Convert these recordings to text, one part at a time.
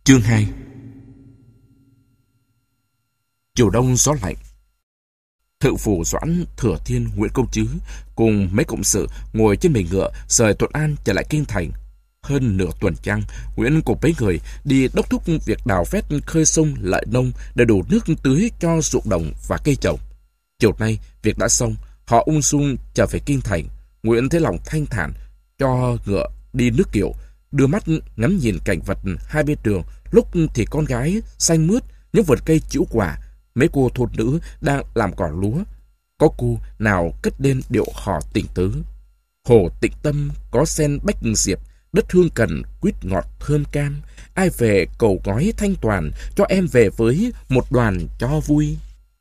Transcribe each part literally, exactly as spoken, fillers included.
Chương hai. Chiều đông gió lạnh. Thự phủ Doãn, Thừa Thiên, Nguyễn Công Trứ cùng mấy cộng sự ngồi trên mình ngựa rời Thuận An trở lại kinh thành. Hơn nửa tuần trăng, Nguyễn cùng mấy người đi đốc thúc việc đào vét khơi sông Lợi Nông để đủ nước tưới cho ruộng đồng và cây trồng. Chiều nay việc đã xong, họ ung dung trở về kinh thành. Nguyễn thấy lòng thanh thản, cho ngựa đi nước kiệu, đưa mắt ngắm nhìn cảnh vật hai bên đường. Lúc thì con gái xanh mướt những vườn cây trĩu quả, mấy cô thôn nữ đang làm cỏ lúa, có cô nào cất lên điệu hò tình tứ. Hồ Tịnh Tâm có sen bách diệp, đất hương cần quýt ngọt thơm cam. Ai về cầu gói thanh toàn, cho em về với một đoàn cho vui.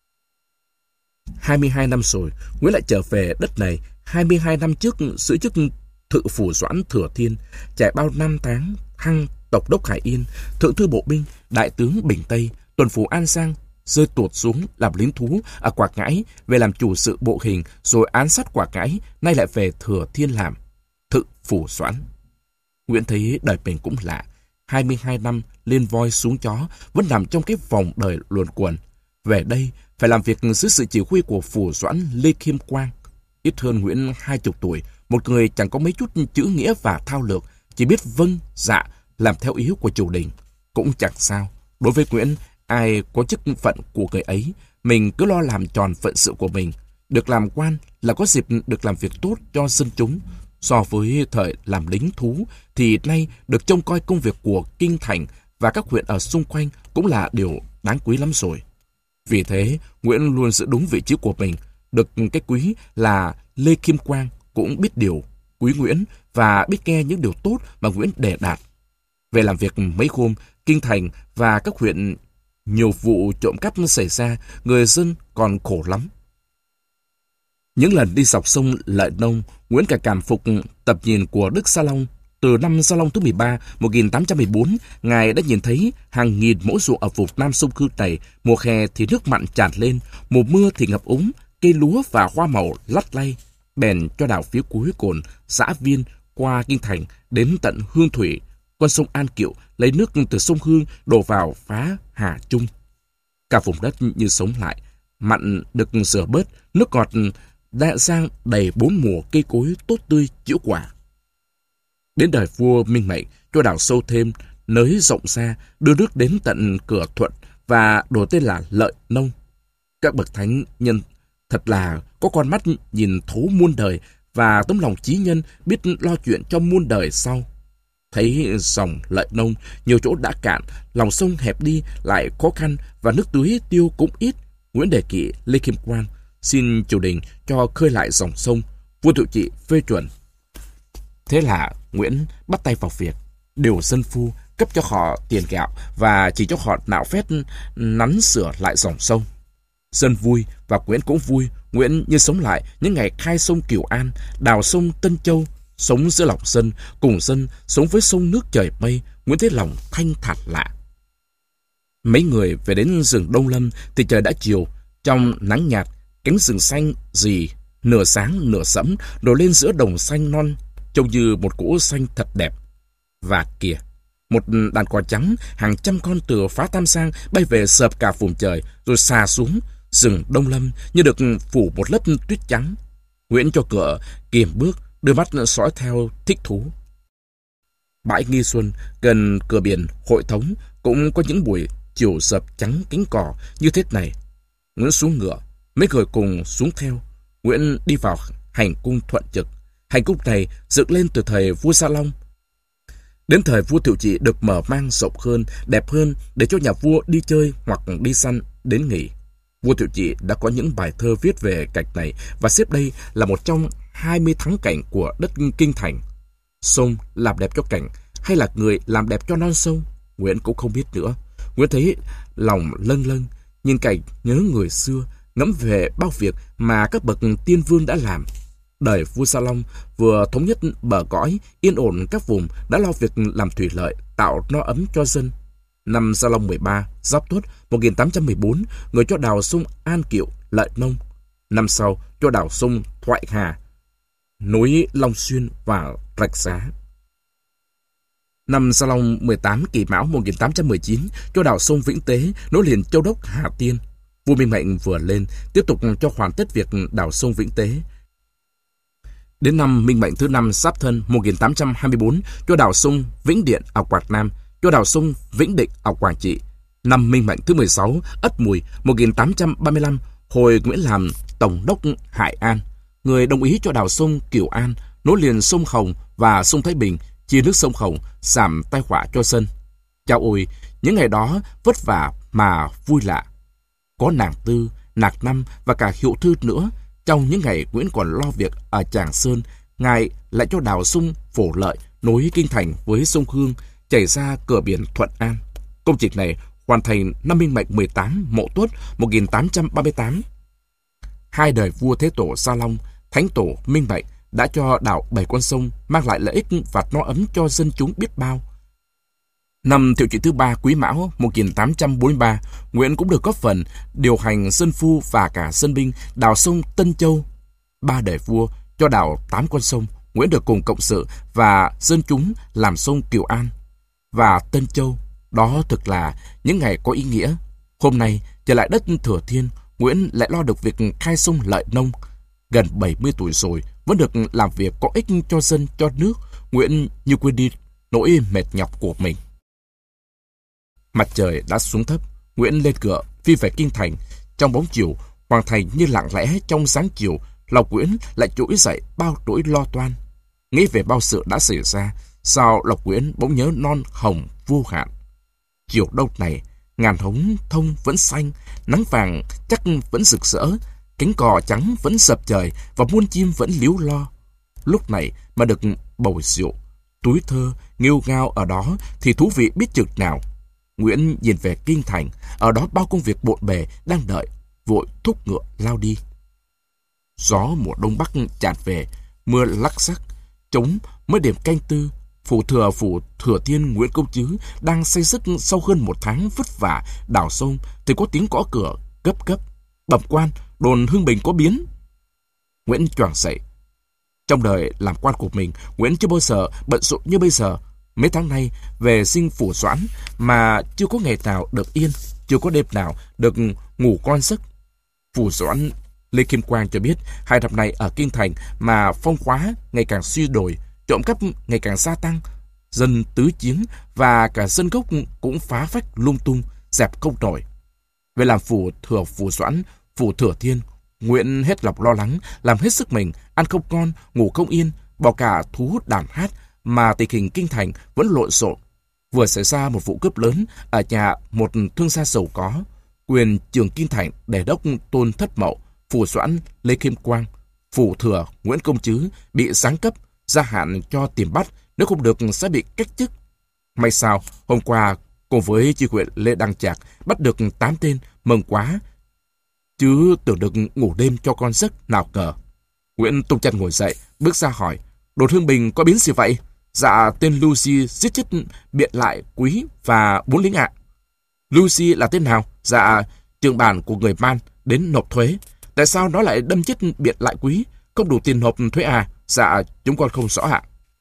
Hai mươi hai năm rồi, Nguyễn lại trở về đất này. Hai mươi hai năm trước giữ chức Thự phủ Doãn Thừa Thiên, trải bao năm tháng thăng Tổng đốc Hải Yên, Thượng thư Bộ binh, Đại tướng Bình Tây, Tuần phủ An Giang, rơi tuột xuống làm lính thú ở Quảng Ngãi, về làm chủ sự bộ hình, rồi án sát Quảng Ngãi, nay lại về Thừa Thiên làm Thự phủ Doãn. Nguyễn thấy đời mình cũng lạ, hai mươi hai năm lên voi xuống chó, vẫn nằm trong cái vòng đời luồn quẩn. Về đây phải làm việc dưới sự chỉ huy của phủ Doãn Lê Khiêm Quang, ít hơn Nguyễn hai chục tuổi, một người chẳng có mấy chút chữ nghĩa và thao lược, chỉ biết vâng dạ làm theo ý của triều đình. Cũng chẳng sao, đối với Nguyễn, ai có chức phận của người ấy, mình cứ lo làm tròn phận sự của mình. Được làm quan là có dịp được làm việc tốt cho dân chúng. So với thời làm lính thú thì nay được trông coi công việc của kinh thành và các huyện ở xung quanh cũng là điều đáng quý lắm rồi. Vì thế, Nguyễn luôn giữ đúng vị trí của mình. Được cái quý là Lê Khiêm Quang cũng biết điều quý Nguyễn và biết nghe những điều tốt mà Nguyễn đề đạt. Về làm việc mấy hôm, kinh thành và các huyện nhiều vụ trộm cắp xảy ra, người dân còn khổ lắm. Những lần đi dọc sông Lợi Nông, Nguyễn cả cảm phục tập nhìn của Đức Sa Long. Từ năm Sa Long thứ mười ba, một nghìn tám trăm mười bốn, Ngài đã nhìn thấy hàng nghìn mẫu ruộng ở vùng Nam sông Cư này. Mùa hè thì nước mặn tràn lên, mùa mưa thì ngập úng, cây lúa và hoa màu lắt lay. Bèn cho đào phía cuối cồn xã Viên qua kinh thành đến tận Hương Thủy, con sông An Kiệu, lấy nước từ sông Hương đổ vào phá Hà Trung. Cả vùng đất như sống lại, mặn được rửa bớt, nước ngọt đã giang đầy bốn mùa, cây cối tốt tươi trĩu quả. Đến đời vua Minh Mệnh, cho đào sâu thêm, nới rộng ra, đưa nước đến tận cửa Thuận và đổi tên là Lợi Nông. Các bậc thánh nhân thật là có con mắt nhìn thấu muôn đời và tấm lòng chí nhân, biết lo chuyện cho muôn đời sau. Thấy dòng Lợi Nông nhiều chỗ đã cạn, lòng sông hẹp đi lại khó khăn và nước tưới tiêu cũng ít, Nguyễn đề nghị Lê Khiêm Quang xin triều đình cho khơi lại dòng sông. Vua Thiệu Trị phê chuẩn. Thế là Nguyễn bắt tay vào việc, điều dân phu, cấp cho họ tiền gạo và chỉ cho họ nạo vét nắn sửa lại dòng sông. Dân vui và Nguyễn cũng vui. Nguyễn như sống lại những ngày khai sông Kiều An, đào sông Tân Châu, sống giữa lòng dân, cùng dân sống với sông nước trời mây. Nguyễn thấy lòng thanh thản lạ. Mấy người về đến rừng Đông Lâm thì trời đã chiều. Trong nắng nhạt, cánh rừng xanh rì, nửa sáng nửa sẫm, nổi lên giữa đồng xanh non, trông như một cỗ xanh thật đẹp. Và kìa, một đàn cò trắng, hàng trăm con từ phá Tam Giang bay về sợp cả vùng trời, rồi xà xuống. Rừng Đông Lâm như được phủ một lớp tuyết trắng. Nguyễn cho ngựa kiềm bước, đưa mắt dõi theo thích thú. Bãi Nghi Xuân gần cửa biển Hội Thống cũng có những buổi chiều sợp trắng cánh cỏ như thế này. Nguyễn xuống ngựa, mấy người cùng xuống theo. Nguyễn đi vào hành cung Thuận Trực. Hành cung này dựng lên từ thời vua Sa Long. Đến thời vua Thiệu Trị được mở mang rộng hơn, đẹp hơn để cho nhà vua đi chơi hoặc đi săn đến nghỉ. Vua Thiệu Trị đã có những bài thơ viết về cảnh này và xếp đây là một trong hai mươi thắng cảnh của đất kinh thành. Sông làm đẹp cho cảnh hay là người làm đẹp cho non sông, Nguyễn cũng không biết nữa. Nguyễn thấy lòng lâng lâng, nhìn cảnh nhớ người xưa, ngẫm về bao việc mà các bậc tiên vương đã làm. Đời vua Sa Long vừa thống nhất bờ cõi, yên ổn các vùng, đã lo việc làm thủy lợi, tạo no ấm cho dân. Năm Sa Long mười ba, Giáp Tuất một nghìn tám trăm mười bốn, người cho đào sông An Kiệu, Lợi Nông. Năm sau cho đào sông Thoại Hà, nối Long Xuyên và Rạch Giá. Năm Sa Long mười tám Kỷ Mão một nghìn tám trăm mười chín, cho đào sông Vĩnh Tế nối liền Châu Đốc Hà Tiên. Vua Minh Mệnh vừa lên, tiếp tục cho hoàn tất việc đào sông Vĩnh Tế. Đến năm Minh Mệnh thứ năm Giáp Thân một nghìn tám trăm hai mươi tư, cho đào sông Vĩnh Điện ở Quảng Nam, cho đào sông Vĩnh Định ở Quảng Trị. Năm Minh Mệnh thứ mười sáu Ất Mùi một nghìn tám trăm ba mươi lăm, Hồi Nguyễn làm Tổng đốc Hải An, người đồng ý cho đào sông Cửu An nối liền sông Hồng và sông Thái Bình, chia nước sông Hồng, giảm tai họa cho dân. Chao ôi, những ngày đó vất vả mà vui lạ. Có nàng Tư, Nạc Năm và cả Hiệu Thư nữa. Trong những ngày Nguyễn còn lo việc ở Tràng Sơn, ngài lại cho đào sông Phổ Lợi nối kinh thành với sông Hương, chảy ra cửa biển Thuận An. Công trình này hoàn thành năm Minh Mệnh mười tám Mậu Tuất một nghìn tám trăm ba mươi tám. Hai đời vua Thế Tổ Sa Long, Thánh Tổ Minh Mệnh đã cho đào bảy con sông, mang lại lợi ích và no ấm cho dân chúng biết bao. Năm Thiệu Trị thứ ba Quý Mão một nghìn tám trăm bốn mươi ba, Nguyễn cũng được góp phần điều hành dân phu và cả dân binh đào sông Tân Châu. Ba đời vua cho đào tám con sông, Nguyễn được cùng cộng sự và dân chúng làm sông Cửu An và Tân Châu. Đó thực là những ngày có ý nghĩa. Hôm nay trở lại đất Thừa Thiên, Nguyễn lại lo được việc khai sông Lợi Nông. Gần bảy mươi tuổi rồi, vẫn được làm việc có ích cho dân, cho nước. Nguyễn như quên đi nỗi mệt nhọc của mình. Mặt trời đã xuống thấp, Nguyễn lên ngựa phi về kinh thành. Trong bóng chiều, hoàng thành như lặng lẽ trong sáng chiều, lòng Nguyễn lại trỗi dậy bao nỗi lo toan. Nghĩ về bao sự đã xảy ra, sao lòng Nguyễn bỗng nhớ non hồng vô hạn. Chiều đông này, ngàn hống thông vẫn xanh, nắng vàng chắc vẫn rực rỡ, cánh cò trắng vẫn dập trời và muôn chim vẫn líu lo. Lúc này mà được bầu rượu, túi thơ, nghêu ngao ở đó thì thú vị biết chừng nào. Nguyễn nhìn về kinh thành, ở đó bao công việc bộn bề đang đợi, vội thúc ngựa lao đi. Gió mùa đông bắc tràn về, mưa lắc sắc, trống mới điểm canh tư. Phủ thừa phủ Thừa Thiên Nguyễn Công Trứ đang say sức sau hơn một tháng vất vả đào sông thì có tiếng gõ cửa cấp cấp. Bẩm quan, đồn Hưng Bình có biến. Nguyễn choàng dậy. Trong đời làm quan của mình, Nguyễn chưa bao giờ bận rộn như bây giờ. Mấy tháng nay về sinh Phủ Doãn mà chưa có ngày nào được yên, chưa có đêm nào được ngủ ngon giấc. Phủ Doãn Lê Kim Quang cho biết hai năm nay ở kinh thành mà phong khóa ngày càng suy đồi, trộm cắp ngày càng gia tăng, dân tứ chiến và cả dân gốc cũng phá phách lung tung, dẹp không nổi. Về làm phủ thừa Phủ Doãn, Phủ Thừa Thiên, Nguyễn hết lòng lo lắng, làm hết sức mình, ăn không ngon, ngủ không yên, bỏ cả thu hút đàn hát mà tình hình kinh thành vẫn lộn xộn. Vừa xảy ra một vụ cướp lớn ở nhà một thương gia giàu có, quyền trường kinh thành đề đốc Tôn Thất Mậu, Phủ Doãn Lê Kim Quang, Phủ Thừa Nguyễn Công Trứ bị giáng cấp, gia hạn cho tìm bắt, nếu không được sẽ bị cách chức. May sao hôm qua cùng với chi huyện Lê Đăng Trạc bắt được tám tên, mừng quá, chứ tưởng được ngủ đêm cho con giấc nào ngờ. Nguyễn tung chân ngồi dậy, bước ra hỏi: đồn Hưng Bình có biến gì vậy? Dạ tên Lucy giết chết Biện Lại Quý và bốn lính ạ. Lucy là tên nào? Dạ trưởng bản của người Man đến nộp thuế. Tại sao nó lại đâm chết Biện Lại Quý? Không đủ tiền nộp thuế à? Dạ chúng con không rõ ạ.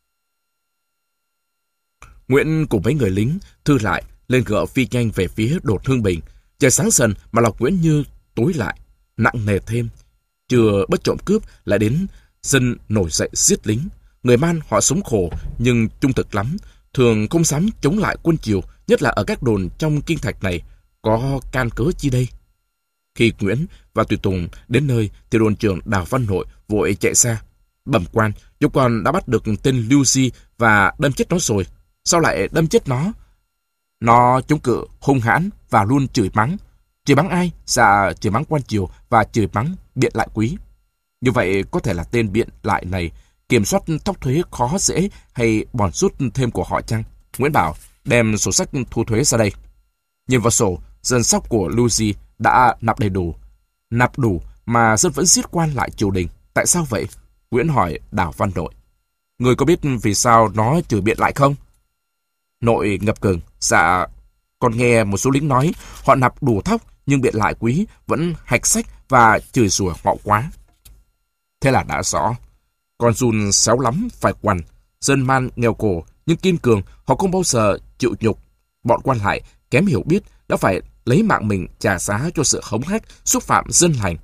Nguyễn cùng mấy người lính thư lại lên ngựa phi nhanh về phía đồn Hưng Bình. Trời sáng dần mà lòng Nguyễn như tối lại, nặng nề thêm. Chưa bất trộm cướp lại đến dân nổi dậy giết lính. Người Man họ sống khổ nhưng trung thực lắm, thường không dám chống lại quân Triều, nhất là ở các đồn trong kinh thạch này. Có can cớ chi đây? Khi Nguyễn và tùy tùng đến nơi thì đồn trưởng Đào Văn Nội vội chạy ra: bẩm quan, chúng con đã bắt được tên Lucy và đâm chết nó rồi. Sao lại đâm chết nó? Nó chống cự hung hãn và luôn chửi mắng. Chửi mắng ai? Dạ chửi mắng quan Triều và chửi mắng Biện Lại Quý. Như vậy có thể là tên Biện Lại này kiểm soát thóc thuế khó dễ hay bòn rút thêm của họ chăng? Nguyễn bảo đem sổ sách thu thuế ra đây. Nhìn vào sổ, dân sóc của Lucy đã nạp đầy đủ. Nạp đủ mà dân vẫn giết quan lại triều đình. Tại sao vậy? Nguyễn hỏi Đào Văn Nội. Người có biết vì sao nó chửi Biện Lại không? Nội ngập ngừng. Dạ, con nghe một số lính nói họ nạp đủ thóc nhưng Biện Lại Quý vẫn hạch sách và chửi rủa họ quá. Thế là đã rõ. Con giun xéo lắm phải quằn. Dân Man nghèo khổ nhưng kiên cường, họ không bao giờ chịu nhục. Bọn quan lại kém hiểu biết đã phải lấy mạng mình trả giá cho sự hống hách, xúc phạm dân lành.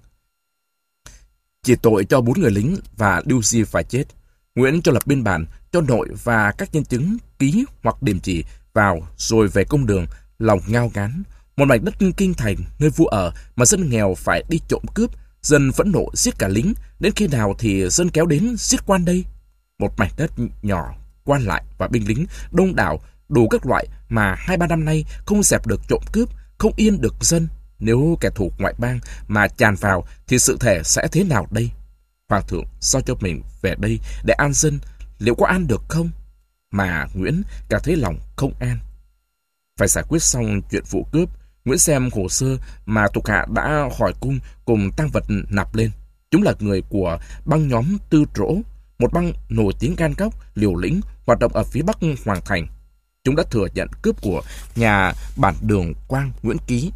Chỉ tội cho bốn người lính và Lưu Di phải chết. Nguyễn cho lập biên bản, cho nội và các nhân chứng ký hoặc điểm chỉ vào, rồi về công đường, lòng ngao ngán. Một mảnh đất kinh thành nơi vua ở mà dân nghèo phải đi trộm cướp, dân phẫn nộ giết cả lính, đến khi nào thì dân kéo đến giết quan đây? Một mảnh đất nhỏ, quan lại và binh lính đông đảo đủ các loại mà hai ba năm nay không dẹp được trộm cướp, không yên được dân. Nếu kẻ thù ngoại bang mà tràn vào thì sự thể sẽ thế nào đây? Hoàng thượng sao cho mình về đây để an dân, liệu có an được không? Mà Nguyễn càng thấy lòng không an. Phải giải quyết xong chuyện vụ cướp, Nguyễn xem hồ sơ mà thuộc hạ đã hỏi cung cùng tang vật nạp lên. Chúng là người của băng nhóm Tư Rỗ, một băng nổi tiếng gan góc, liều lĩnh, hoạt động ở phía bắc Hoàng thành. Chúng đã thừa nhận cướp của nhà bản Đường Quang Nguyễn Ký.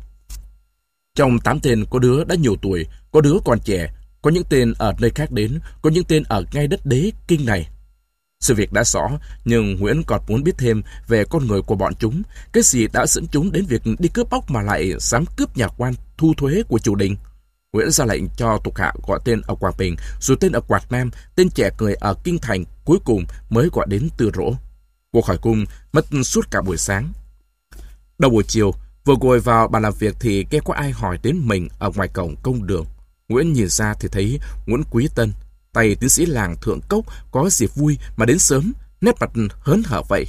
Trong tám tên có đứa đã nhiều tuổi, có đứa còn trẻ, có những tên ở nơi khác đến, có những tên ở ngay đất đế kinh này. Sự việc đã rõ, nhưng Nguyễn còn muốn biết thêm về con người của bọn chúng. Cái gì đã dẫn chúng đến việc đi cướp bóc mà lại dám cướp nhà quan thu thuế của triều đình? Nguyễn ra lệnh cho thuộc hạ gọi tên ở Quảng Bình, rồi tên ở Quảng Nam, tên trẻ cười ở Kinh Thành, cuối cùng mới gọi đến Tư Rỗ. Cuộc hỏi cung mất suốt cả buổi sáng. Đầu buổi chiều, vừa ngồi vào bàn làm việc thì nghe có ai hỏi đến mình ở ngoài cổng công đường. Nguyễn nhìn ra thì thấy Nguyễn Quý Tân, tay tiến sĩ làng Thượng Cốc có dịp vui mà đến sớm, nét mặt hớn hở vậy.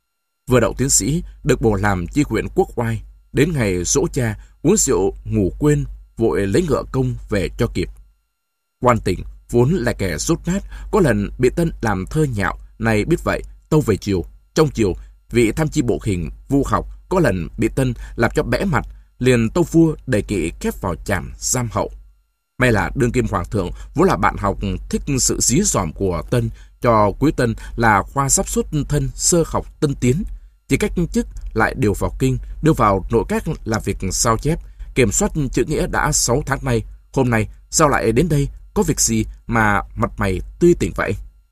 Vừa đậu tiến sĩ, được bổ làm chi huyện Quốc Oai, đến ngày dỗ cha, uống rượu ngủ quên, vội lấy ngựa công về cho kịp. Quan Tỉnh vốn là kẻ rốt nát, có lần bị Tân làm thơ nhạo, này biết vậy, tâu về chiều. Trong chiều, vị tham chi bộ hình Vu Học có lần bị Tân làm cho bẽ mặt, liền tâu vua đề nghị khép vào trảm giam hậu. May là đương kim hoàng thượng vốn là bạn học thích sự dí dỏm của Tân, cho Quý Tân là khoa sắp xuất thân sơ học tân tiến, chỉ cách chức lại điều vào kinh, đưa vào nội các làm việc sao chép, kiểm soát chữ nghĩa đã sáu tháng nay. Hôm nay sao lại đến đây, có việc gì mà mặt mày tươi tỉnh vậy?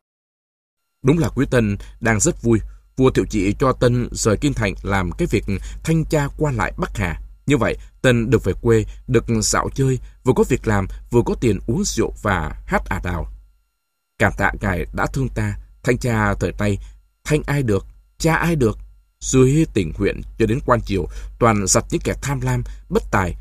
Đúng là Quý Tân đang rất vui. Vua Thiệu Trị cho Tân rời Kinh Thành làm cái việc thanh tra quan lại Bắc Hà. Như vậy, Tân được về quê, được dạo chơi, vừa có việc làm, vừa có tiền uống rượu và hát ả đào. Cảm tạ ngài đã thương ta, thanh tra thời nay, thanh ai được, cha ai được. Dưới tỉnh huyện cho đến quan triều, toàn giặt những kẻ tham lam, bất tài,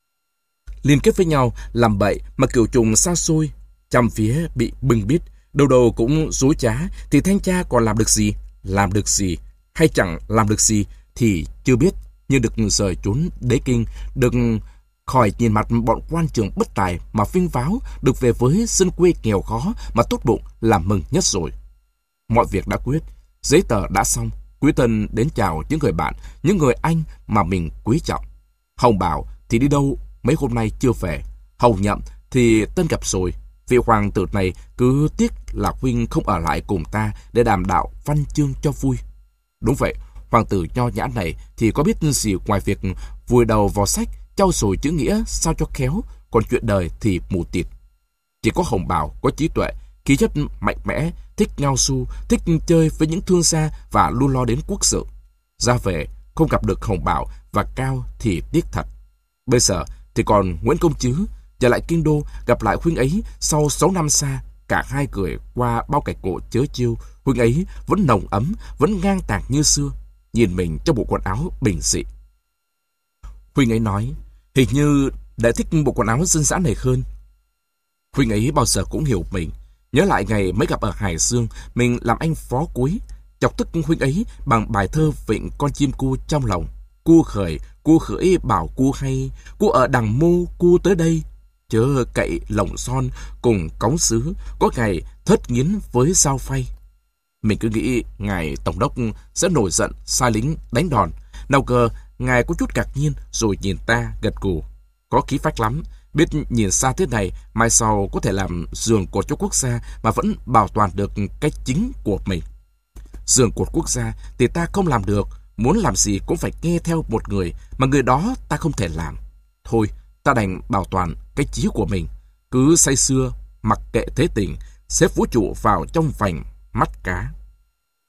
liên kết với nhau làm bậy mà kiểu trùng xa xôi, trăm phía bị bưng bít, đâu đâu cũng dối trá, thì thanh tra còn làm được gì? Làm được gì hay chẳng làm được gì thì chưa biết, nhưng được rời trốn đế kinh, được khỏi nhìn mặt bọn quan trường bất tài mà vinh váo, được về với dân quê nghèo khó mà tốt bụng là mừng nhất rồi. Mọi việc đã quyết, giấy tờ đã xong. Quý Tân đến chào những người bạn, những người anh mà mình quý trọng. Hồng Bảo thì đi đâu mấy hôm nay chưa về. Hồng Nhậm thì Tân gặp rồi. Vị hoàng tử này cứ tiếc là huynh không ở lại cùng ta để đàm đạo văn chương cho vui. Đúng vậy, hoàng tử nho nhã này thì có biết gì ngoài việc vùi đầu vào sách, trau dồi chữ nghĩa sao cho khéo, còn chuyện đời thì mù tịt. Chỉ có Hồng Bảo có trí tuệ, khí chất mạnh mẽ, thích ngao su, thích chơi với những thương gia và luôn lo đến quốc sự. Ra về không gặp được Hồng Bảo và Cao thì tiếc thật. Bây giờ thì còn Nguyễn Công Trứ trở lại kinh đô, gặp lại huynh ấy sau sáu năm xa, cả hai cười qua bao cảnh cổ chớ chiêu. Huynh ấy vẫn nồng ấm, vẫn ngang tàng như xưa, nhìn mình trong bộ quần áo bình dị. Huynh ấy nói, hình như đã thích bộ quần áo dân dã này hơn. Huynh ấy bao giờ cũng hiểu mình. Nhớ lại ngày mới gặp ở Hải Dương, mình làm anh phó cuối, chọc tức huynh ấy bằng bài thơ vịnh con chim cu trong lòng. Cu khởi, cu khởi bảo cu hay, cu ở đằng mô, cu tới đây. Chớ cậy lồng son cùng cống sứ, có ngày thất nghiến với dao phay. Mình cứ nghĩ ngài tổng đốc sẽ nổi giận, sai lính đánh đòn. Nào ngờ ngài có chút ngạc nhiên rồi nhìn ta gật gù. Có khí phách lắm, biết nhìn xa thế này, mai sau có thể làm giường cột cho quốc gia mà vẫn bảo toàn được cái chính của mình. Giường cột quốc gia thì ta không làm được, muốn làm gì cũng phải nghe theo một người, mà người đó ta không thể làm. Thôi, ta đành bảo toàn cái chí của mình, cứ say sưa, mặc kệ thế tình, xếp vũ trụ vào trong vành mắt cá.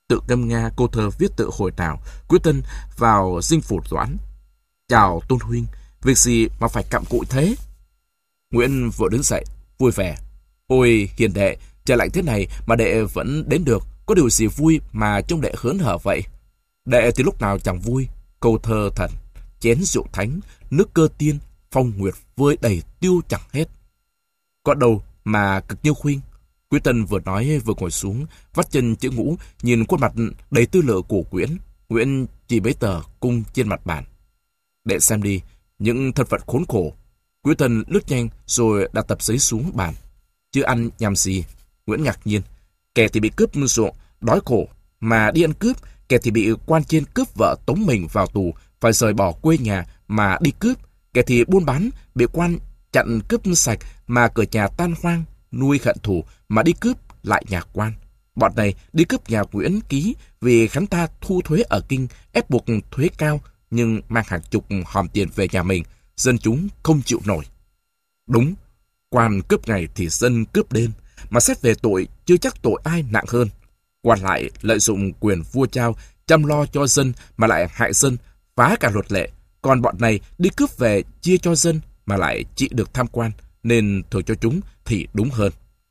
tự ngâm nga câu thơ viết tự hồi nào, Quý Tân vào dinh phủ Doãn. Chào Tôn huynh, việc gì mà phải cặm cụi thế? Nguyễn vội đứng dậy, vui vẻ. Ôi hiền đệ, trời lạnh thế này mà đệ vẫn đến được, có điều gì vui mà trông đệ hớn hở vậy? Đệ thì lúc nào chẳng vui, câu thơ thần, chén rượu thánh, nước cơ tiên, phong nguyệt vơi đầy tiêu chẳng hết. Có đâu mà cực như khuyên. Quý Tân vừa nói vừa ngồi xuống, vắt chân chữ ngũ, nhìn khuôn mặt đầy tư lự của Nguyễn. Nguyễn chỉ bấy tờ cung trên mặt bàn. Đệ xem đi, những thân phận khốn khổ. Quý Tân lướt nhanh rồi đặt tập giấy xuống bàn. Chứ ăn nhằm gì? Nguyễn ngạc nhiên. Kẻ thì bị cướp ruộng, đói khổ, mà đi ăn cướp. Kẻ thì bị quan trên cướp vợ tống mình vào tù, phải rời bỏ quê nhà mà đi cướp. Kẻ thì buôn bán, bị quan chặn cướp sạch mà cửa nhà tan hoang, nuôi hận thù mà đi cướp lại nhà quan. Bọn này đi cướp nhà Nguyễn Ký vì hắn ta thu thuế ở kinh, ép buộc thuế cao, nhưng mang hàng chục hòm tiền về nhà mình, dân chúng không chịu nổi. Đúng, quan cướp ngày thì dân cướp đêm, mà xét về tội chưa chắc tội ai nặng hơn. Quan lại lợi dụng quyền vua trao, chăm lo cho dân mà lại hại dân, phá cả luật lệ. Còn bọn này đi cướp về chia cho dân mà lại trị được tham quan, nên thưởng cho chúng thì đúng hơn.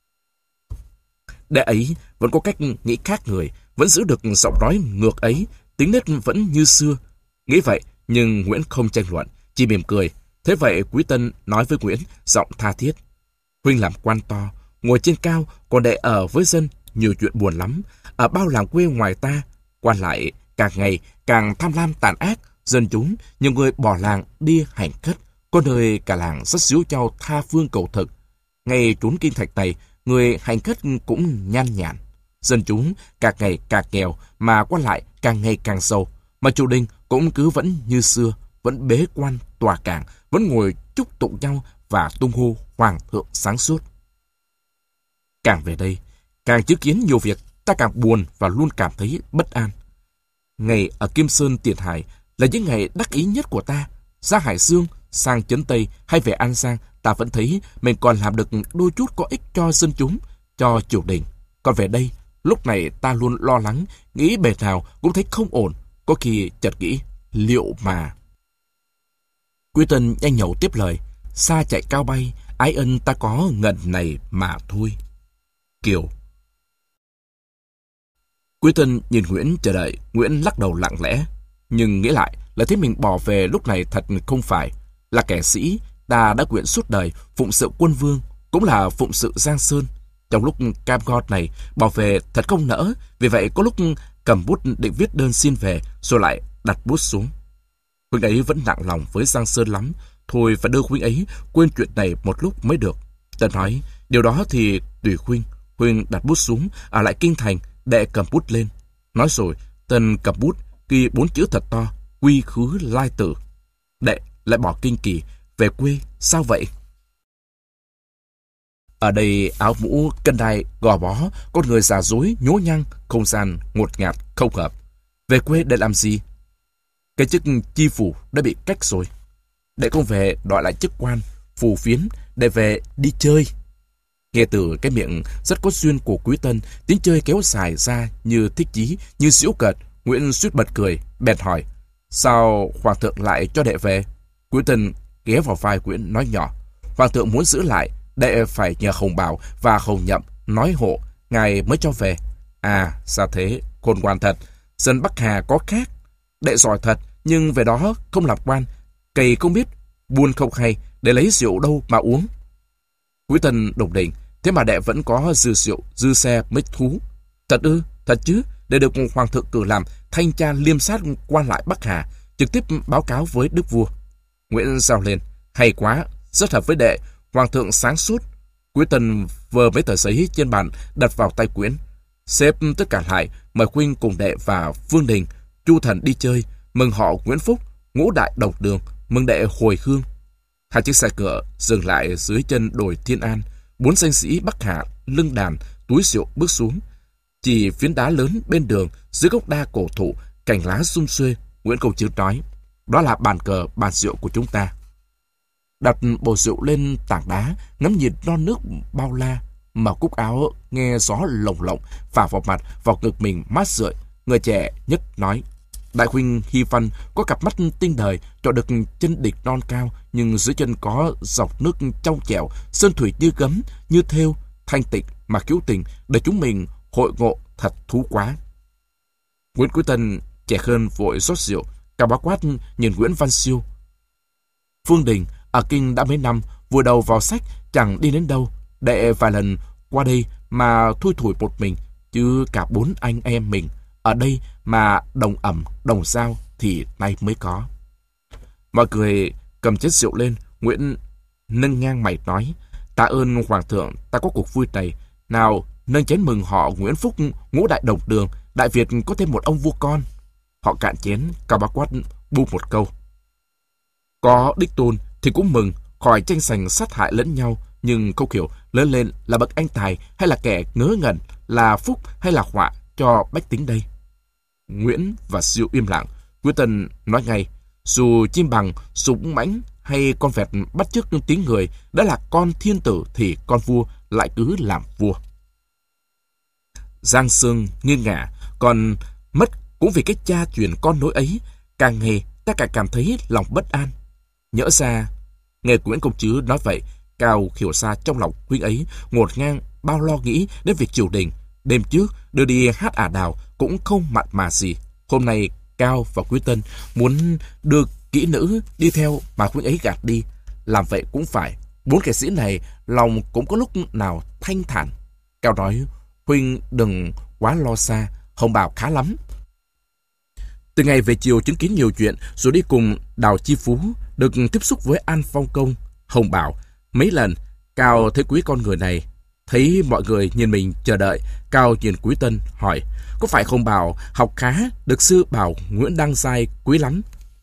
Đệ ấy vẫn có cách nghĩ khác người, vẫn giữ được giọng nói ngược ấy, tính nết vẫn như xưa. Nghĩ vậy, nhưng Nguyễn không tranh luận, chỉ mỉm cười. Thế vậy Quý Tân nói với Nguyễn, giọng tha thiết. Huynh làm quan to, ngồi trên cao, còn đệ ở với dân, nhiều chuyện buồn lắm. Ở bao làng quê ngoài ta, quan lại càng ngày càng tham lam tàn ác, dân chúng, nhiều người bỏ làng đi hành khất, có nơi cả làng rất xíu nhau tha phương cầu thực. Ngay trốn kinh thạch này, người hành khất cũng nhan nhản. Dân chúng càng ngày càng nghèo, mà quan lại càng ngày càng giàu. Mà triều đình cũng cứ vẫn như xưa, vẫn bế quan tòa cảng, vẫn ngồi chúc tụng nhau và tung hô hoàng thượng sáng suốt. Càng về đây, càng chứng kiến nhiều việc, ta càng buồn và luôn cảm thấy bất an. Ngày ở Kim Sơn Tiền Hải là những ngày đắc ý nhất của ta. Ra Hải Dương, sang Trấn Tây hay về An Giang, ta vẫn thấy mình còn làm được đôi chút có ích cho dân chúng, cho triều đình. Còn về đây, lúc này ta luôn lo lắng, nghĩ bề nào cũng thấy không ổn. Có khi chợt nghĩ, liệu mà... Quý Tân nhanh nhẩu tiếp lời. Xa chạy cao bay, ái ân ta có ngần này mà thôi. Kiều. Quý Tân nhìn Nguyễn chờ đợi. Nguyễn lắc đầu lặng lẽ, nhưng nghĩ lại là thấy mình bỏ về lúc này thật không phải. Là kẻ sĩ, ta đã nguyện suốt đời phụng sự quân vương, cũng là phụng sự Giang Sơn. Trong lúc cam go này, bỏ về thật không nỡ. Vì vậy có lúc cầm bút định viết đơn xin về, rồi lại đặt bút xuống. Huynh ấy vẫn nặng lòng với Giang Sơn lắm, thôi phải đưa huynh ấy quên chuyện này một lúc mới được. Tân nói, điều đó thì tùy huynh. Huynh đặt bút xuống, ở lại kinh thành, đệ cầm bút lên. Nói rồi, Tân cầm bút, ghi bốn chữ thật to, quy khứ lai tử. Đệ lại bỏ kinh kỳ, về quê, sao vậy? Ở đây áo mũ, cân đai, gò bó, con người già dối, nhố nhăng, không gian ngột ngạt, không hợp. Về quê để làm gì? Cái chức chi phủ đã bị cách rồi. Để không về đòi lại chức quan, phù phiến, để về đi chơi. Nghe từ cái miệng rất có duyên của Quý Tân, tiếng chơi kéo dài ra như thích chí, như giễu cợt. Nguyễn suýt bật cười, bèn hỏi, sao hoàng thượng lại cho đệ về? Quý Tân ghé vào vai Nguyễn nói nhỏ, hoàng thượng muốn giữ lại, đệ phải nhờ Hồng Bảo và Hồng Nhậm nói hộ, ngài mới cho về. À, sao thế, khôn ngoan thật. Dân Bắc Hà có khác. Đệ giỏi thật, nhưng về đó không làm quan, cày không biết, buôn không hay, để lấy rượu đâu mà uống. Quý Tân đồng định, thế mà đệ vẫn có dư rượu, dư xe mới thú. Thật ư, thật chứ, để được hoàng thượng cử làm thanh tra liêm sát quan lại Bắc Hà, trực tiếp báo cáo với đức vua. Nguyễn rao lên, hay quá, rất hợp với đệ, hoàng thượng sáng suốt. Quý Tân vơ mấy tờ giấy trên bàn đặt vào tay Nguyễn. Xếp tất cả lại, mời huynh cùng đệ và Phương Đình, Chu Thần đi chơi, mừng họ Nguyễn Phúc, ngũ đại độc đường, mừng đệ hồi hương. Hai chiếc xe ngựa dừng lại dưới chân đồi Thiên An. Bốn danh sĩ Bắc Hà lưng đàn, túi rượu bước xuống. Chỉ phiến đá lớn bên đường, dưới gốc đa cổ thụ, cành lá sum xuê, Nguyễn Công Trứ nói, đó là bàn cờ bàn rượu của chúng ta. Đặt bầu rượu lên tảng đá, ngắm nhìn non nước bao la, mà cúc áo nghe gió lồng lộng phả vào mặt, vào ngực mình mát rượi. Người trẻ nhất nói, đại huynh Hy Văn có cặp mắt tinh đời, trọ được chân địch non cao, nhưng dưới chân có dọc nước trong trẻo, sơn thủy như gấm, như thêu, thanh tịnh mà cứu tình, để chúng mình hội ngộ thật thú quá. Nguyễn Quý Tân trẻ hơn vội rót rượu. Cao Bá Quát nhìn Nguyễn Văn Siêu. Phương Đình ở kinh đã mấy năm, vùi đầu vào sách chẳng đi đến đâu. Đệ vài lần qua đây mà thui thủi một mình, chứ cả bốn anh em mình ở đây mà đồng ẩm đồng giao thì nay mới có. Mọi người cầm chén rượu lên. Nguyễn nâng ngang mày nói, tạ ơn hoàng thượng, ta có cuộc vui này, nào nâng chén mừng họ Nguyễn Phúc ngũ đại đồng đường, Đại Việt có thêm một ông vua con. Họ cạn chén. Cao Bá Quát bu một câu, có đích tôn thì cũng mừng, khỏi tranh giành sát hại lẫn nhau, nhưng không hiểu lớn lên là bậc anh tài hay là kẻ ngớ ngẩn, là phúc hay là họa cho bách tính đây. Nguyễn và Siêu im lặng. Nguyễn Tân nói ngay, dù chim bằng, súng mãnh hay con vẹt bắt chước tiếng người, đã là con thiên tử thì con vua lại cứ làm vua. Giang Sơn nghiêng ngả, còn mất cũng vì cái cha truyền con nối ấy. Càng nghe ta càng cảm thấy lòng bất an. Nhỡ ra, nghe Nguyễn Công Trứ nói vậy, Cao hiểu ra trong lòng huynh ấy ngột ngang bao lo nghĩ đến việc triều đình. Đêm trước đưa đi hát ả đào cũng không mặn mà gì. Hôm nay Cao và Quý Tân muốn đưa kỹ nữ đi theo mà huynh ấy gạt đi. Làm vậy cũng phải, bốn kẻ sĩ này lòng cũng có lúc nào thanh thản. Cao nói, huynh đừng quá lo xa, Hồng Bảo khá lắm. Từ ngày về chiều chứng kiến nhiều chuyện, rồi đi cùng Đào Chi Phú, được tiếp xúc với An Phong Công, Hồng Bảo mấy lần. Cao thấy quý con người này. Thấy mọi người nhìn mình chờ đợi, Cao nhìn Quý Tân hỏi, có phải Hồng Bảo học khá, được sư bảo Nguyễn Đăng Giai quý lắm?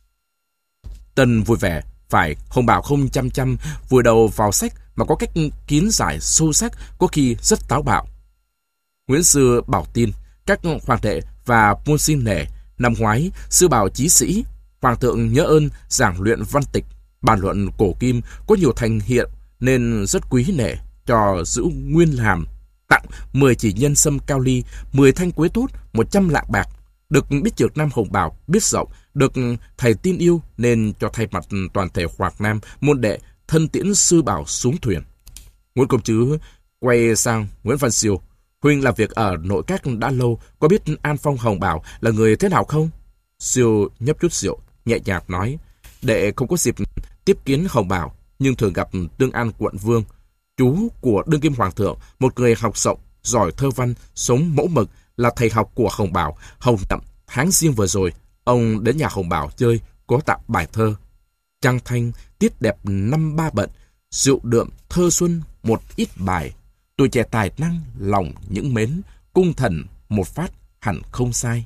Tân vui vẻ, phải, Hồng Bảo không chăm chăm vùi đầu vào sách mà có cách kiến giải sâu sắc, có khi rất táo bạo. Nguyễn Sư bảo tin các hoàng đệ và môn sinh nể. Năm ngoái, sư bảo chí sĩ, hoàng thượng nhớ ơn giảng luyện văn tịch, bàn luận cổ kim có nhiều thành hiện nên rất quý nể, cho giữ nguyên hàm, tặng mười chỉ nhân sâm cao ly, mười thanh quế tốt, một trăm lạng bạc. Được biết trước Nam Hồng Bảo biết rộng, được thầy tin yêu nên cho thay mặt toàn thể Hoàng Nam môn đệ thân tiễn sư bảo xuống thuyền. Nguyễn Công Trứ quay sang Nguyễn Văn Siêu, huynh làm việc ở nội các đã lâu, có biết An Phong Hồng Bảo là người thế nào không? Siêu nhấp chút rượu, nhẹ nhàng nói, đệ không có dịp tiếp kiến Hồng Bảo, nhưng thường gặp Tương An quận vương, chú của đương kim hoàng thượng, một người học rộng, giỏi thơ văn, sống mẫu mực, là thầy học của Hồng Bảo. Hồng Đậm tháng riêng vừa rồi, ông đến nhà Hồng Bảo chơi, có tặng bài thơ. Trang thanh, tiết đẹp năm ba bận, rượu đượm thơ xuân một ít bài. Tuổi trẻ tài năng, lòng những mến, cung thần một phát hẳn không sai.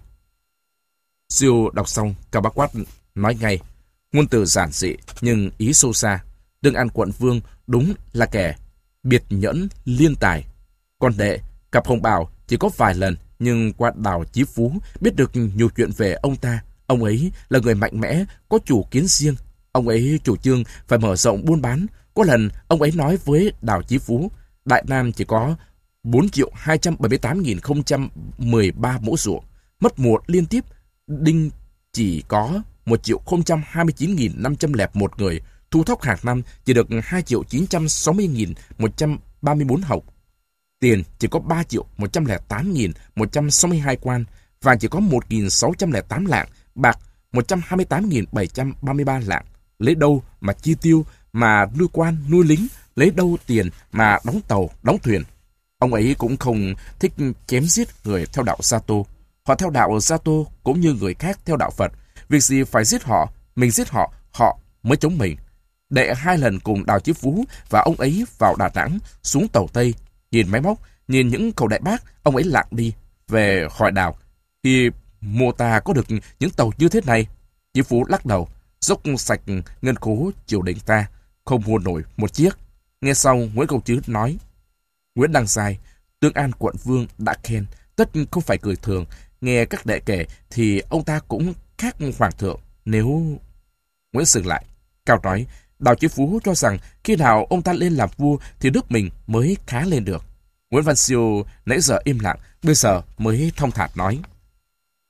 Siêu đọc xong, Cao Bá Quát nói ngay, ngôn từ giản dị nhưng ý sâu xa. Tương An quận vương đúng là kẻ biệt nhẫn liên tài. Còn đệ gặp Hồng Bảo chỉ có vài lần, nhưng qua Đào Chí Phú biết được nhiều chuyện về ông ta. Ông ấy là người mạnh mẽ, có chủ kiến riêng. Ông ấy chủ trương phải mở rộng buôn bán. Có lần ông ấy nói với Đào Chí Phú, Đại Nam chỉ có bốn triệu hai trăm bảy mươi tám nghìn không trăm mười ba mẫu ruộng, mất mùa liên tiếp. Đinh chỉ có một triệu không trăm hai mươi chín nghìn năm trăm lẻ một người, thu thóc hàng năm chỉ được hai triệu chín trăm sáu mươi nghìn một trăm ba mươi bốn hộc. Tiền chỉ có ba triệu một trăm lẻ tám nghìn một trăm sáu mươi hai quan, vàng chỉ có một nghìn sáu trăm lẻ tám lạng, bạc một trăm hai mươi tám nghìn bảy trăm ba mươi ba lạng. Lấy đâu mà chi tiêu, mà nuôi quan, nuôi lính, lấy đâu tiền mà đóng tàu, đóng thuyền. Ông ấy cũng không thích chém giết người theo đạo Gia Tô. Họ theo đạo Gia Tô cũng như người khác theo đạo Phật. Việc gì phải giết họ, mình giết họ, họ mới chống mình. Đệ hai lần cùng Đào Chí Phú và ông ấy vào Đà Nẵng, xuống tàu Tây, nhìn máy móc, nhìn những cầu đại bác, ông ấy lặng đi. Về hỏi Đào, thì mô ta có được những tàu như thế này? Chí Phú lắc đầu, dốc sạch ngân khố triều đình ta, không mua nổi một chiếc. Nghe xong, Nguyễn Công Trứ nói, Nguyễn Đăng Giai, Tương An quận vương đã khen, tất không phải cười thường. Nghe các đệ kể thì ông ta cũng khác hoàng thượng. Nếu... Nguyễn dừng lại. Cao nói, Đào Chí Phú cho rằng khi nào ông ta lên làm vua thì nước mình mới khá lên được. Nguyễn Văn Siêu nãy giờ im lặng, bây giờ mới thông thả nói,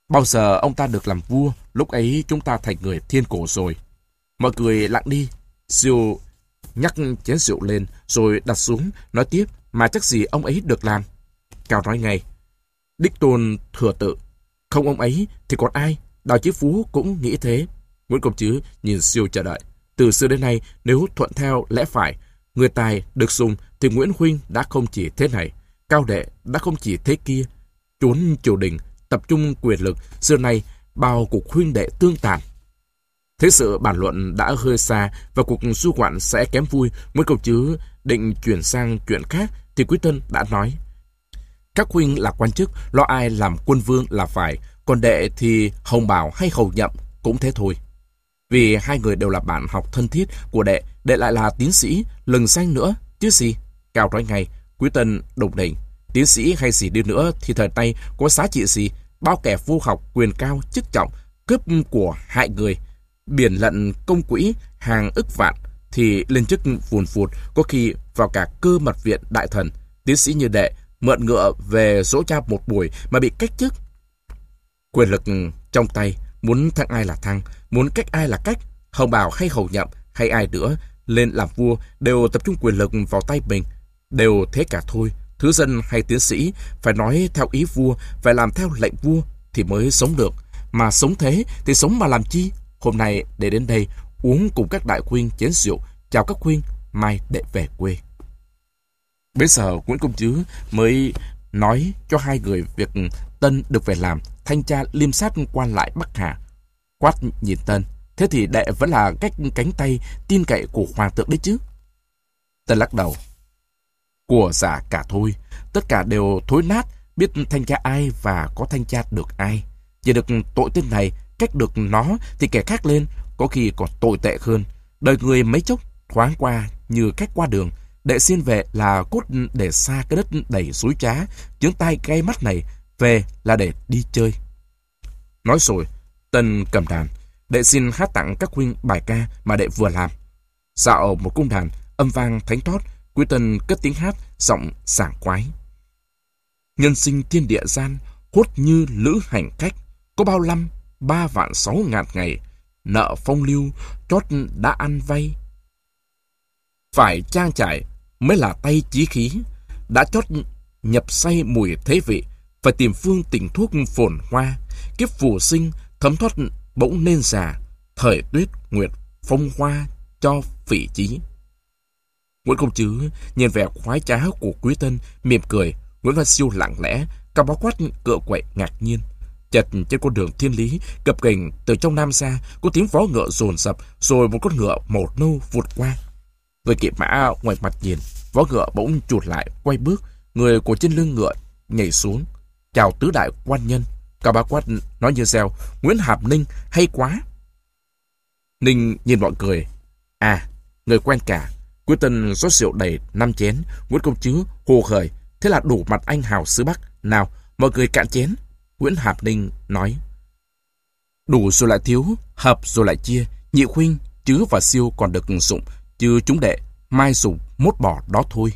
Bao giờ ông ta được làm vua, lúc ấy chúng ta thành người thiên cổ rồi. Mọi người lặng đi. Siêu nhắc chén rượu lên, rồi đặt xuống, nói tiếp, mà chắc gì ông ấy được làm. Cao nói ngay, đích tôn thừa tự. Không ông ấy thì còn ai? Đào Chí Phú cũng nghĩ thế. Nguyễn Công Trứ nhìn Siêu chờ đợi. Từ xưa đến nay, nếu thuận theo lẽ phải, người tài được dùng, thì Nguyễn Huynh đã không chỉ thế này, Cao Đệ đã không chỉ thế kia. Trốn triều đình, tập trung quyền lực, xưa nay bao cuộc huynh đệ tương tàn. Thế sự bàn luận đã hơi xa và cuộc du ngoạn sẽ kém vui. Nguyễn Công Trứ định chuyển sang chuyện khác thì Quý Tân đã nói, các huynh là quan chức, lo ai làm quân vương là phải, còn Đệ thì hồng bào hay hầu nhậm cũng thế thôi. Vì hai người đều là bạn học thân thiết của Đệ, Đệ lại là tiến sĩ, lừng danh nữa, chứ gì. Cao nói ngay. Quý Tân đồng tình, tiến sĩ hay gì đi nữa thì thời nay có giá trị gì, bao kẻ vô học, quyền cao, chức trọng, cướp của hại người, biển lận công quỹ hàng ức vạn, thì lên chức vùn vụt, có khi vào cả cơ mật viện đại thần. Tiến sĩ như Đệ mượn ngựa về dỗ cha một buổi mà bị cách chức. Quyền lực trong tay, muốn thăng ai là thăng, muốn cách ai là cách, hồng bào hay hầu nhậm hay ai nữa lên làm vua đều tập trung quyền lực vào tay mình, đều thế cả thôi. Thứ dân hay tiến sĩ phải nói theo ý vua, phải làm theo lệnh vua thì mới sống được, mà sống thế thì sống mà làm chi. Hôm nay để đến đây uống cùng các đại huynh chén rượu, chào các huynh, mai để về quê. Bây giờ Nguyễn Công Trứ mới nói cho hai người việc Tân được về làm thanh tra liêm sát quan lại Bắc Hà. Quát nhìn Tân, thế thì Đệ vẫn là cách cánh tay tin cậy của hoàng thượng đấy chứ. Tân lắc đầu, của giả cả thôi, tất cả đều thối nát, biết thanh tra ai và có thanh tra được ai. Chỉ được tội tên này cách được nó thì kẻ khác lên, có khi còn tồi tệ hơn. Đời người mấy chốc thoáng qua như cách qua đường. Đệ xin về là cốt để xa cái đất đầy suối trá, chướng tai gai mắt này, về là để đi chơi. Nói rồi, Tân cầm đàn. Đệ xin hát tặng các huynh bài ca mà đệ vừa làm. Dạo một cung đàn, âm vang thánh thót, Quý Tân cất tiếng hát, giọng sảng khoái. Nhân sinh thiên địa gian, hốt như lữ hành khách, có bao năm, ba vạn sáu ngàn ngày, nợ phong lưu, chót đã ăn vay. Phải trang trải mới là tay chí khí, đã chót nhập say mùi thế vị, phải tìm phương tình thuốc phồn hoa, kiếp phù sinh thấm thoát bỗng nên già, thời tuyết nguyệt phong hoa cho phỉ chí. Nguyễn Công Trứ nhìn vẻ khoái trá của Quý Tân mỉm cười. Nguyễn Văn Siêu lặng lẽ, Cao Bá Quát cựa quậy ngạc nhiên. Chợt trên con đường thiên lý gập ghềnh từ trong nam ra có tiếng vó ngựa dồn dập, rồi một con ngựa màu nâu vụt qua. Người kỵ mã ngoảnh mặt nhìn, vó ngựa bỗng chụt lại, quay bước, người của trên lưng ngựa nhảy xuống, chào tứ đại quan nhân. Cao Bá Quát nói như reo, Nguyễn Hạp Ninh hay quá. Ninh nhìn mọi người, à, người quen cả. Quý Tân rót rượu đầy năm chén. Nguyễn Công Trứ hồ hởi, thế là đủ mặt anh hào xứ Bắc. Nào, mọi người cạn chén. Nguyễn Hạp Ninh nói, đủ rồi lại thiếu, hợp rồi lại chia. Nhị huynh Trứ và Siêu còn được dụng, chứ chúng đệ mai dùng mốt bỏ đó thôi.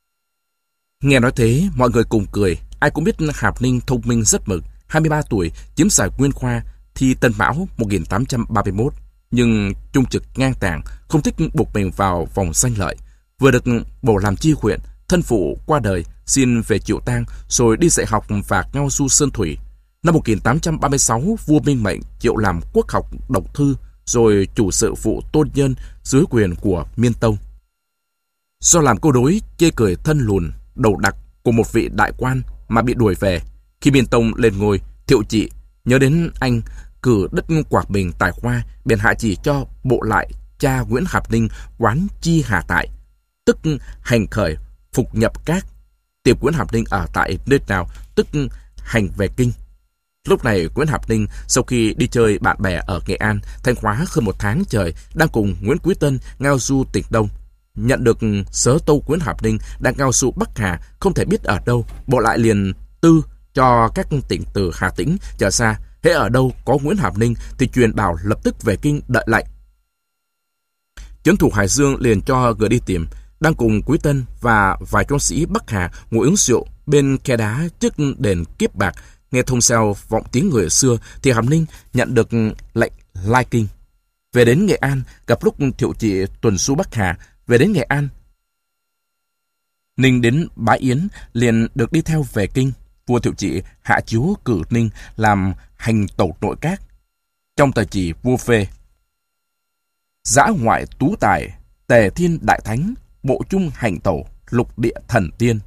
Nghe nói thế, mọi người cùng cười. Ai cũng biết Hạp Ninh thông minh rất mực, hai mươi ba tuổi, chiếm giải nguyên khoa thi Tân Mão một nghìn tám trăm ba mươi mốt. Nhưng trung trực ngang tàng, không thích buộc mình vào vòng danh lợi. Vừa được bổ làm chi huyện, thân phụ qua đời, xin về chịu tang, rồi đi dạy học và ngao du sơn thủy. Năm một nghìn tám trăm ba mươi sáu, vua Minh mệnh Triệu làm quốc học độc thư, rồi chủ sự vụ tôn nhân dưới quyền của Miên Tông. Do làm câu đối chê cười thân lùn, đầu đặc của một vị đại quan mà bị đuổi về. Khi Miên Tông lên ngôi, Thiệu Trị nhớ đến anh cử đất Quảng Bình tài khoa, bèn hạ chỉ cho bộ lại cha Nguyễn Hạp Ninh quán chi Hà Tại, tức hành khởi phục nhập các. Tìm Nguyễn Hạp Ninh ở tại nơi nào, tức hành về kinh. Lúc này Nguyễn Hạp Ninh sau khi đi chơi bạn bè ở Nghệ An, Thanh Hóa hơn một tháng trời, đang cùng Nguyễn Quý Tân ngao du tỉnh Đông. Nhận được sớ tâu Nguyễn Hạp Ninh đang ngao du Bắc Hà, không thể biết ở đâu, bộ lại liền tư cho các tỉnh từ Hà Tĩnh trở xa, hễ ở đâu có Nguyễn Hạp Ninh thì truyền bảo lập tức về kinh đợi lệnh. Chấn thủ Hải Dương liền cho người đi tìm. Đang cùng Quý Tân và vài con sĩ Bắc Hà ngồi uống rượu bên khe đá trước đền Kiếp Bạc, Nghe thông xeo vọng tiếng người xưa thì Hàm Ninh nhận được lệnh lai kinh. Về đến Nghệ An, gặp lúc Thiệu Trị tuần du Bắc Hà, về đến Nghệ An. Ninh đến bái yến, liền được đi theo về kinh. Vua Thiệu Trị hạ chiếu cử Ninh làm hành tẩu nội các. Trong tờ chỉ vua phê: Dã ngoại tú tài, tề thiên đại thánh, bộ trung hành tẩu, lục địa thần tiên.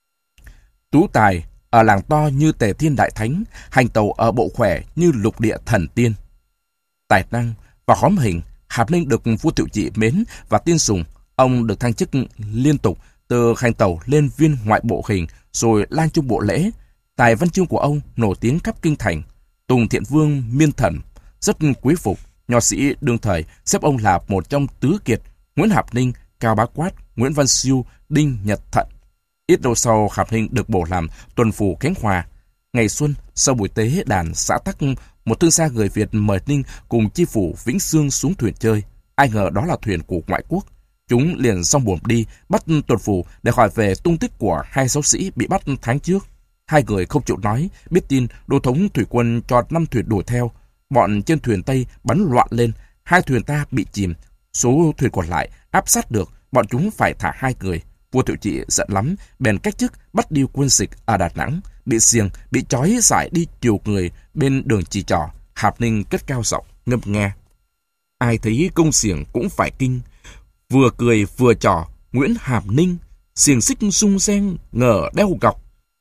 Tú tài ở làng to như tề thiên đại thánh, hành tẩu ở bộ khỏe như lục địa thần tiên. Tài năng và khóm hình, Hàm Ninh được vua Thiệu Trị mến và tin sùng. Ông được thăng chức liên tục từ hành tẩu lên viên ngoại bộ hình, rồi lang trung bộ lễ. Tài văn chương của ông nổi tiếng khắp kinh thành. Tùng Thiện Vương Miên Thần rất quý phục. Nho sĩ đương thời xếp ông là một trong tứ kiệt: Nguyễn Hạp Ninh, Cao Bá Quát, Nguyễn Văn Siêu, Đinh Nhật Thận. Ít lâu sau, Hạp Ninh được bổ làm tuần phủ Khánh Hòa. Ngày xuân, sau buổi tế đàn xã Tắc, một thương gia người Việt mời Ninh cùng chi phủ Vĩnh Sương xuống thuyền chơi. Ai ngờ đó là thuyền của ngoại quốc. Chúng liền song buồm đi, bắt tuần phủ để hỏi về tung tích của hai giáo sĩ bị bắt tháng trước. Hai người không chịu nói, biết tin đô thống thủy quân cho năm thuyền đuổi theo. Bọn trên thuyền Tây bắn loạn lên, hai thuyền ta bị chìm. Số thuyền còn lại áp sát được, bọn chúng phải thả hai người. Vua Thiệu Trị giận lắm, bèn cách chức bắt đi quân dịch ở Đà Nẵng. Bị xiềng, bị trói giải đi chiều người bên đường Chỉ Trỏ. Hạp Ninh cất cao giọng ngâm nghe: Ai thấy công xiềng cũng phải kinh, vừa cười vừa trò Nguyễn Hạp Ninh, xiềng xích sung sen ngờ đeo gọc,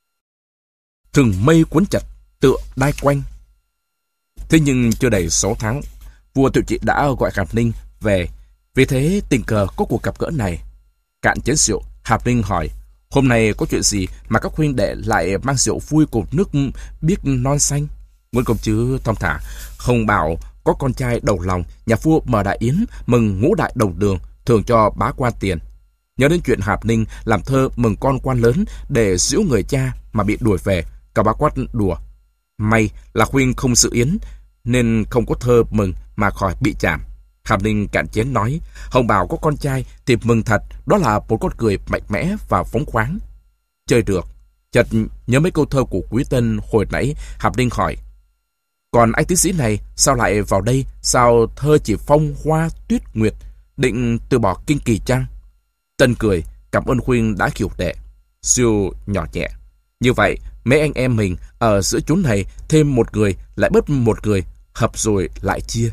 thừng mây cuốn chặt tựa đai quanh. Thế nhưng chưa đầy sáu tháng, vua Thiệu Trị đã gọi Hạp Ninh về. Vì thế tình cờ có cuộc gặp gỡ này. Cạn chén rượu, Hạp Ninh hỏi: Hôm nay có chuyện gì mà các huynh đệ lại mang rượu vui cột nước biếc non xanh? Nguyễn công chứ thong thả: Hồng bảo có con trai đầu lòng, nhà vua mở đại yến mừng ngũ đại đồng đường, thường cho bá quan tiền. Nhớ đến chuyện Hạp Ninh làm thơ mừng con quan lớn để giễu người cha mà bị đuổi về, Cao Bá Quát đùa: May là huynh không dự yến nên không có thơ mừng mà khỏi bị chạm. Hạp Ninh cạn chén nói: Hồng bảo có con trai thì mừng thật, đó là một con cười mạnh mẽ và phóng khoáng. Chơi được. Chợt nhớ mấy câu thơ của Quý Tân hồi nãy, Hạp Ninh hỏi: Còn anh tiến sĩ này sao lại vào đây? Sao thơ chỉ phong hoa tuyết nguyệt, định từ bỏ kinh kỳ chăng? Tân cười: Cảm ơn huynh đã hiểu đệ. Siêu nhỏ nhẹ: Như vậy mấy anh em mình ở giữa chốn này, thêm một người lại bớt một người, hợp rồi lại chia.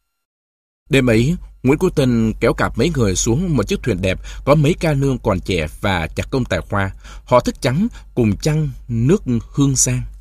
Đêm ấy, Nguyễn Quốc Tân kéo cả mấy người xuống một chiếc thuyền đẹp có mấy ca nương còn trẻ và chặt công tài hoa. Họ thức trắng cùng chăng nước hương sang.